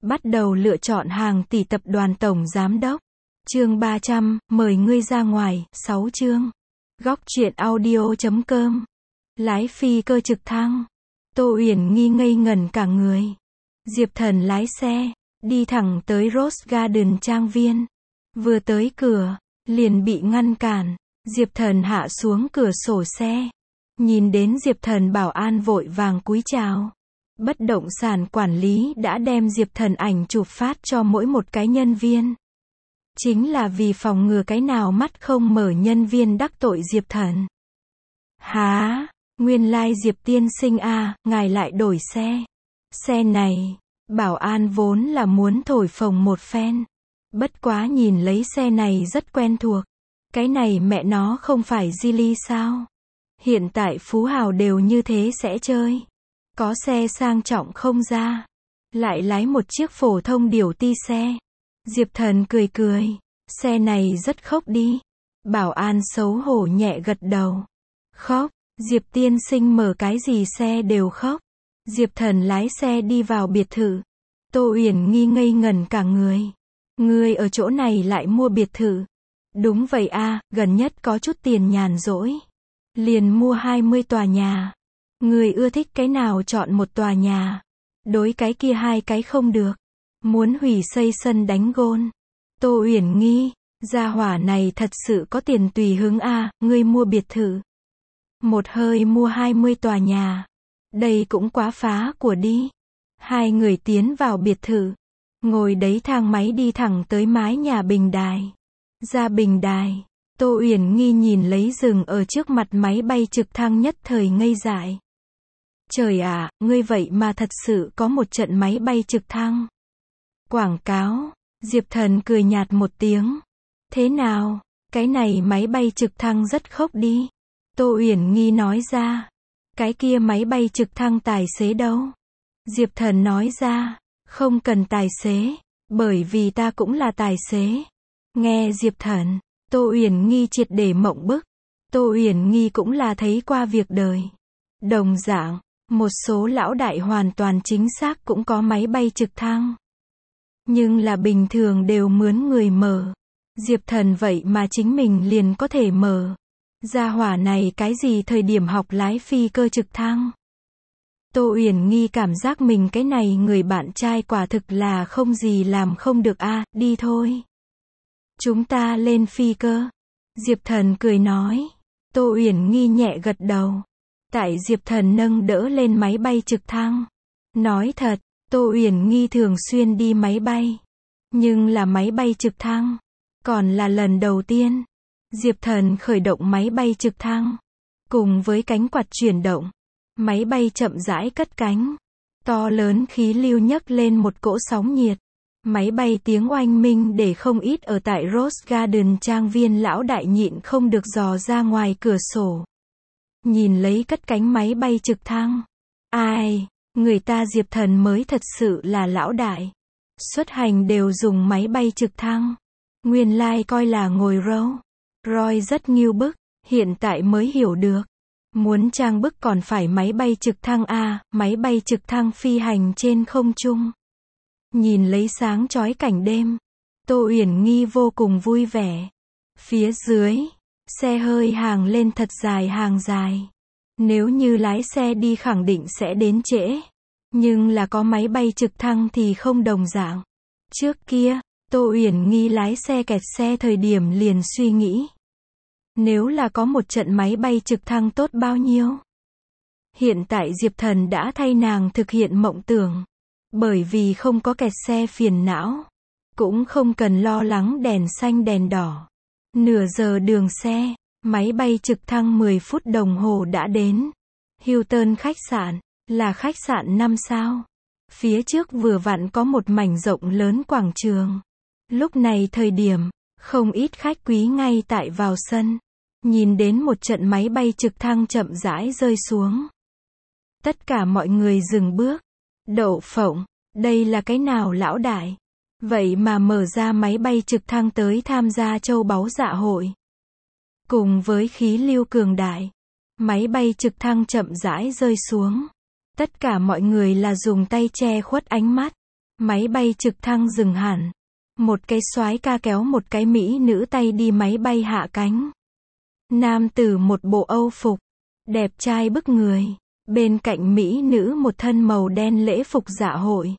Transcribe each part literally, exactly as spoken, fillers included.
Bắt đầu lựa chọn hàng tỷ tập đoàn tổng giám đốc. Chương ba trăm, mời ngươi ra ngoài, sáu chương. Góc truyện audio chấm com. Lái phi cơ trực thăng. Tô Uyển Nghi ngây ngẩn cả người. Diệp Thần lái xe, đi thẳng tới Rose Garden trang viên. Vừa tới cửa, liền bị ngăn cản. Diệp Thần hạ xuống cửa sổ xe. Nhìn đến Diệp Thần bảo an vội vàng cúi chào. Bất động sản quản lý đã đem Diệp Thần ảnh chụp phát cho mỗi một cái nhân viên. Chính là vì phòng ngừa cái nào mắt không mở nhân viên đắc tội Diệp Thần. Há, nguyên lai like Diệp tiên sinh à, ngài lại đổi xe. Xe này, bảo an vốn là muốn thổi phồng một phen. Bất quá nhìn lấy xe này rất quen thuộc. Cái này mẹ nó không phải Geely sao? Hiện tại phú hào đều như thế sẽ chơi. Có xe sang trọng không ra. Lại lái một chiếc phổ thông điều ti xe. Diệp Thần cười cười. Xe này rất khốc đi. Bảo an xấu hổ nhẹ gật đầu. Khốc? Diệp tiên sinh mở cái gì xe đều khốc. Diệp Thần lái xe đi vào biệt thự. Tô Uyển Nghi ngây ngẩn cả người. Ngươi ở chỗ này lại mua biệt thự. Đúng vậy a, gần nhất có chút tiền nhàn rỗi. Liền mua hai mươi tòa nhà. Người ưa thích cái nào chọn một tòa nhà. Đối cái kia hai cái không được. Muốn hủy xây sân đánh gôn. Tô Uyển Nghi, gia hỏa này thật sự có tiền tùy hứng a, ngươi mua biệt thự. Một hơi mua hai mươi tòa nhà. Đây cũng quá phá của đi. Hai người tiến vào biệt thự. Ngồi đấy thang máy đi thẳng tới mái nhà bình đài. Ra bình đài. Tô Uyển Nghi nhìn lấy rừng ở trước mặt máy bay trực thăng nhất thời ngây dại. Trời ạ, ngươi vậy mà thật sự có một trận máy bay trực thăng. Quảng cáo. Diệp Thần cười nhạt một tiếng. Thế nào, cái này máy bay trực thăng rất khốc đi. Tô Uyển Nghi nói ra. Cái kia máy bay trực thăng tài xế đâu? Diệp Thần nói ra. Không cần tài xế. Bởi vì ta cũng là tài xế. Nghe Diệp Thần. Tô Uyển Nghi triệt để mộng bức. Tô Uyển Nghi cũng là thấy qua việc đời. Đồng dạng, một số lão đại hoàn toàn chính xác cũng có máy bay trực thăng. Nhưng là bình thường đều mướn người mở. Diệp Thần vậy mà chính mình liền có thể mở. Gia hỏa này cái gì thời điểm học lái phi cơ trực thăng. Tô Uyển Nghi cảm giác mình cái này người bạn trai quả thực là không gì làm không được a, à, đi thôi. Chúng ta lên phi cơ. Diệp Thần cười nói. Tô Uyển Nghi nhẹ gật đầu. Tại Diệp Thần nâng đỡ lên máy bay trực thăng. Nói thật, Tô Uyển Nghi thường xuyên đi máy bay. Nhưng là máy bay trực thăng. Còn là lần đầu tiên. Diệp Thần khởi động máy bay trực thăng. Cùng với cánh quạt chuyển động. Máy bay chậm rãi cất cánh. To lớn khí lưu nhấc lên một cỗ sóng nhiệt. Máy bay tiếng oanh minh để không ít ở tại Rose Garden trang viên lão đại nhịn không được dò ra ngoài cửa sổ. Nhìn lấy cất cánh máy bay trực thăng. Ai, người ta Diệp Thần mới thật sự là lão đại. Xuất hành đều dùng máy bay trực thăng. Nguyên lai coi là ngồi râu. Roy rất nghiêu bức, hiện tại mới hiểu được. Muốn trang bức còn phải máy bay trực thăng a, máy bay trực thăng phi hành trên không trung. Nhìn lấy sáng chói cảnh đêm. Tô Uyển Nghi vô cùng vui vẻ. Phía dưới, xe hơi hàng lên thật dài hàng dài. Nếu như lái xe đi khẳng định sẽ đến trễ. Nhưng là có máy bay trực thăng thì không đồng dạng. Trước kia, Tô Uyển Nghi lái xe kẹt xe thời điểm liền suy nghĩ. Nếu là có một trận máy bay trực thăng tốt bao nhiêu. Hiện tại Diệp Thần đã thay nàng thực hiện mộng tưởng. Bởi vì không có kẹt xe phiền não. Cũng không cần lo lắng đèn xanh đèn đỏ. Nửa giờ đường xe, máy bay trực thăng mười phút đồng hồ đã đến. Hilton khách sạn, là khách sạn năm sao. Phía trước vừa vặn có một mảnh rộng lớn quảng trường. Lúc này thời điểm, không ít khách quý ngay tại vào sân. Nhìn đến một trận máy bay trực thăng chậm rãi rơi xuống. Tất cả mọi người dừng bước. Đậu phộng, đây là cái nào lão đại? Vậy mà mở ra máy bay trực thăng tới tham gia châu báu dạ hội. Cùng với khí lưu cường đại, máy bay trực thăng chậm rãi rơi xuống. Tất cả mọi người là dùng tay che khuất ánh mắt. Máy bay trực thăng dừng hẳn. Một cái soái ca kéo một cái mỹ nữ tay đi máy bay hạ cánh. Nam tử một bộ âu phục, đẹp trai bức người. Bên cạnh mỹ nữ một thân màu đen lễ phục dạ hội.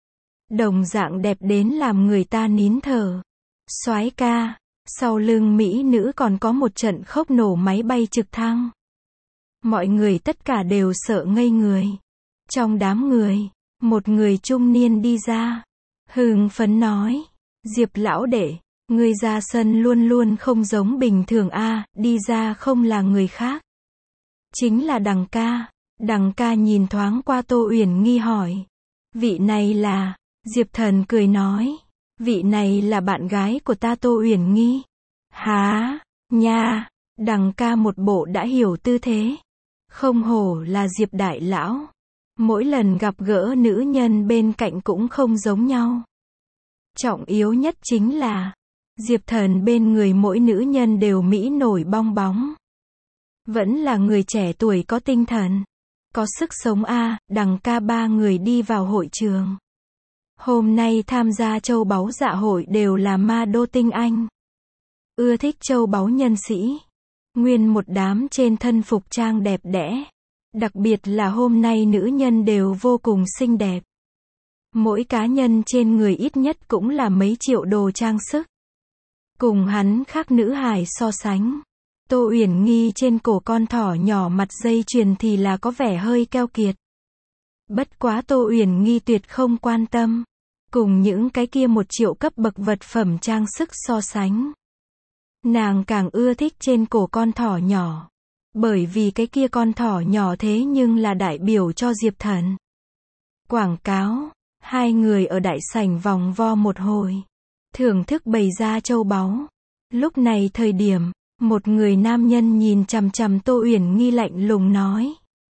Đồng dạng đẹp đến làm người ta nín thở. Soái ca, sau lưng mỹ nữ còn có một trận khốc nổ máy bay trực thăng. Mọi người tất cả đều sợ ngây người. Trong đám người, một người trung niên đi ra. Hưng phấn nói, Diệp lão đệ, ngươi ra sân luôn luôn không giống bình thường a, đi ra không là người khác. Chính là Đằng ca. Đằng ca nhìn thoáng qua Tô Uyển Nghi hỏi. Vị này là, Diệp Thần cười nói. Vị này là bạn gái của ta Tô Uyển Nghi. Há, nha, Đằng ca một bộ đã hiểu tư thế. Không hổ là Diệp đại lão. Mỗi lần gặp gỡ nữ nhân bên cạnh cũng không giống nhau. Trọng yếu nhất chính là, Diệp Thần bên người mỗi nữ nhân đều mỹ nổi bong bóng. Vẫn là người trẻ tuổi có tinh thần, có sức sống a. Đằng ca ba người đi vào hội trường. Hôm nay tham gia châu báu dạ hội đều là ma đô tinh anh. Ưa thích châu báu nhân sĩ. Nguyên một đám trên thân phục trang đẹp đẽ. Đặc biệt là hôm nay nữ nhân đều vô cùng xinh đẹp. Mỗi cá nhân trên người ít nhất cũng là mấy triệu đồ trang sức. Cùng hắn khác nữ hài so sánh. Tô Uyển Nghi trên cổ con thỏ nhỏ mặt dây chuyền thì là có vẻ hơi keo kiệt. Bất quá Tô Uyển Nghi tuyệt không quan tâm. Cùng những cái kia một triệu cấp bậc vật phẩm trang sức so sánh. Nàng càng ưa thích trên cổ con thỏ nhỏ. Bởi vì cái kia con thỏ nhỏ thế nhưng là đại biểu cho Diệp Thần. Quảng cáo. Hai người ở đại sảnh vòng vo một hồi. Thưởng thức bày ra châu báu. Lúc này thời điểm, một người nam nhân nhìn chằm chằm Tô Uyển Nghi lạnh lùng nói.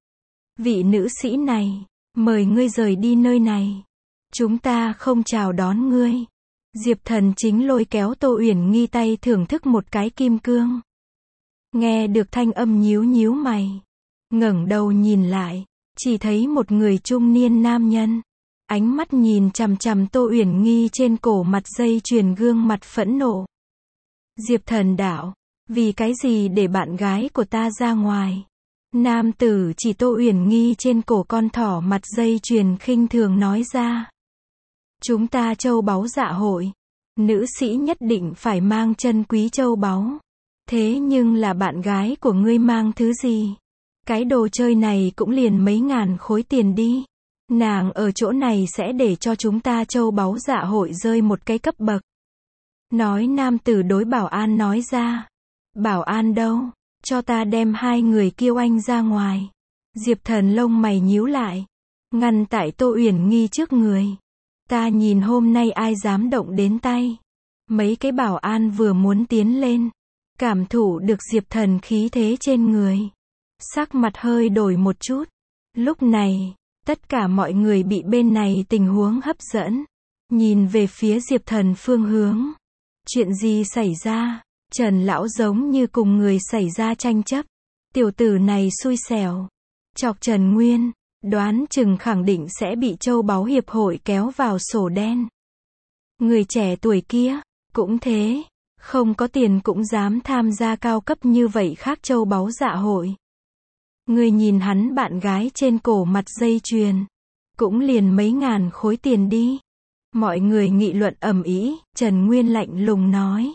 Vị nữ sĩ này, mời ngươi rời đi nơi này. Chúng ta không chào đón ngươi. Diệp Thần chính lôi kéo Tô Uyển Nghi tay thưởng thức một cái kim cương. Nghe được thanh âm nhíu nhíu mày. Ngẩng đầu nhìn lại, chỉ thấy một người trung niên nam nhân. Ánh mắt nhìn chằm chằm Tô Uyển Nghi trên cổ mặt dây chuyền gương mặt phẫn nộ. Diệp Thần đạo, vì cái gì để bạn gái của ta ra ngoài? Nam tử chỉ Tô Uyển Nghi trên cổ con thỏ mặt dây chuyền khinh thường nói ra. Chúng ta châu báu dạ hội. Nữ sĩ nhất định phải mang chân quý châu báu. Thế nhưng là bạn gái của ngươi mang thứ gì? Cái đồ chơi này cũng liền mấy ngàn khối tiền đi. Nàng ở chỗ này sẽ để cho chúng ta châu báu dạ hội rơi một cái cấp bậc. Nói nam tử đối bảo an nói ra. Bảo an đâu? Cho ta đem hai người kêu anh ra ngoài. Diệp Thần lông mày nhíu lại. Ngăn tại Tô Uyển Nghi trước người. Ta nhìn hôm nay ai dám động đến tay. Mấy cái bảo an vừa muốn tiến lên. Cảm thụ được Diệp Thần khí thế trên người. Sắc mặt hơi đổi một chút. Lúc này, tất cả mọi người bị bên này tình huống hấp dẫn. Nhìn về phía Diệp Thần phương hướng. Chuyện gì xảy ra? Trần lão giống như cùng người xảy ra tranh chấp. Tiểu tử này xui xẻo. Chọc Trần Nguyên, đoán chừng khẳng định sẽ bị châu báu hiệp hội kéo vào sổ đen. Người trẻ tuổi kia, cũng thế. Không có tiền cũng dám tham gia cao cấp như vậy khác châu báu dạ hội. Người nhìn hắn bạn gái trên cổ mặt dây chuyền. Cũng liền mấy ngàn khối tiền đi. Mọi người nghị luận ầm ĩ. Trần Nguyên lạnh lùng nói.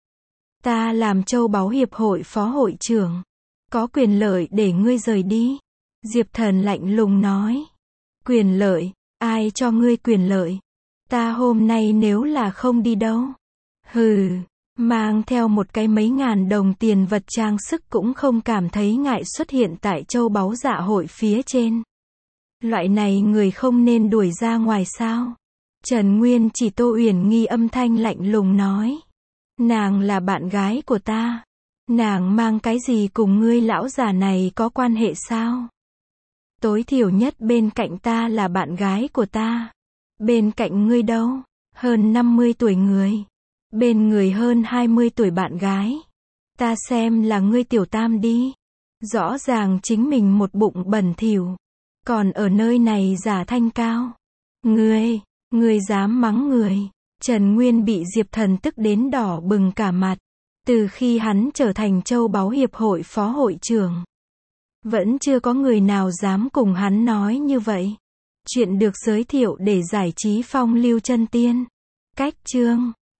Ta làm châu báu hiệp hội phó hội trưởng. Có quyền lợi để ngươi rời đi. Diệp Thần lạnh lùng nói. Quyền lợi? Ai cho ngươi quyền lợi? Ta hôm nay nếu là không đi đâu. Hừ. Mang theo một cái mấy ngàn đồng tiền vật trang sức cũng không cảm thấy ngại xuất hiện tại châu báu dạ hội phía trên. Loại này người không nên đuổi ra ngoài sao? Trần Nguyên chỉ Tô Uyển Nghi âm thanh lạnh lùng nói. Nàng là bạn gái của ta. Nàng mang cái gì cùng ngươi lão già này có quan hệ sao? Tối thiểu nhất bên cạnh ta là bạn gái của ta. Bên cạnh ngươi đâu? Hơn năm mươi tuổi người. Bên người hơn hai mươi tuổi bạn gái. Ta xem là ngươi tiểu tam đi. Rõ ràng chính mình một bụng bẩn thỉu. Còn ở nơi này giả thanh cao. Ngươi, Ngươi dám mắng người. Trần Nguyên bị Diệp Thần tức đến đỏ bừng cả mặt. Từ khi hắn trở thành châu báu hiệp hội phó hội trưởng, vẫn chưa có người nào dám cùng hắn nói như vậy. Chuyện được giới thiệu để giải trí phong lưu chân tiên. Cách chương